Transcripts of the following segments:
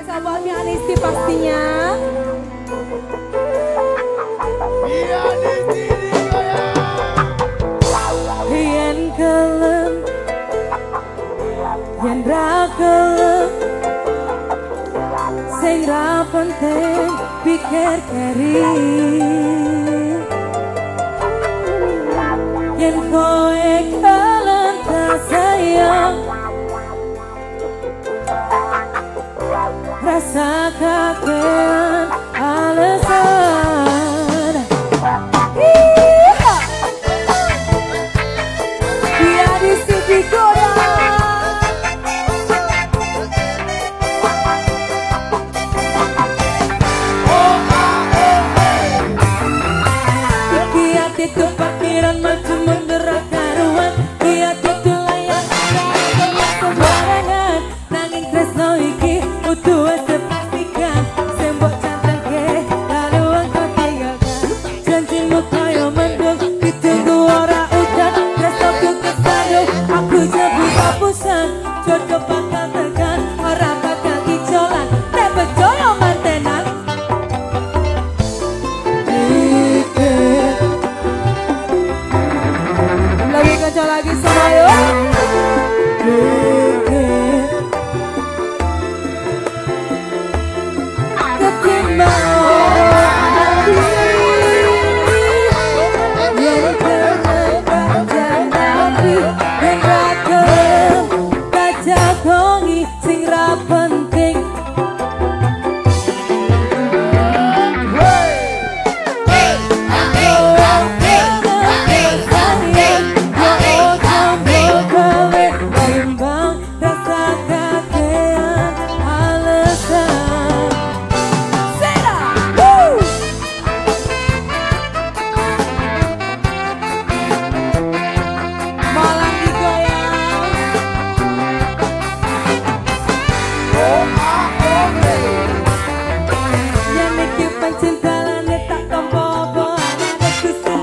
spesial buat Mi Anisti pastinya. Mi Anisti Yen kelem, yen ra kelem, sing ra penting pikir keri. Yen kowe kelem tak sayang, rasa kakean alasan. Dia di sini goyang. Iki hati tuh parkiran maju mundur karuan. Dia itu layak kayak sembarangan. Nanging tresno iki utuh sepastikan. Sembok cantengke lalu engkau tinggalkan. Janjimu kaya mendung ditunggu ora udan. Tresnoku kesandung aku jebul kapusan. Jodoh bakal tekan ora bakal kicolan. Nek percaya mantenan. Lagi kaca lagi semua yuk. Sing ra penting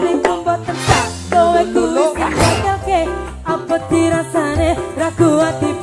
apa dirasane ra kuat.